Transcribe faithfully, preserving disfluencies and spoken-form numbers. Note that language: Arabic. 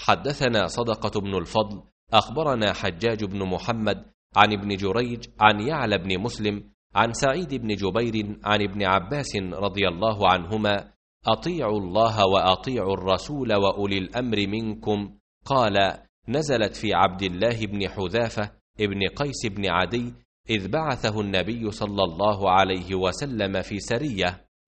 حدثنا صدقة بن الفضل أخبرنا حجاج بن محمد عن ابن جريج عن يعلى بن مسلم عن سعيد بن جبير عن ابن عباس رضي الله عنهما: أطيعوا الله وأطيعوا الرسول وأولي الأمر منكم. قال: نزلت في عبد الله بن حذافة ابن قيس بن عدي إذ بعثه النبي صلى الله عليه وسلم في سرية،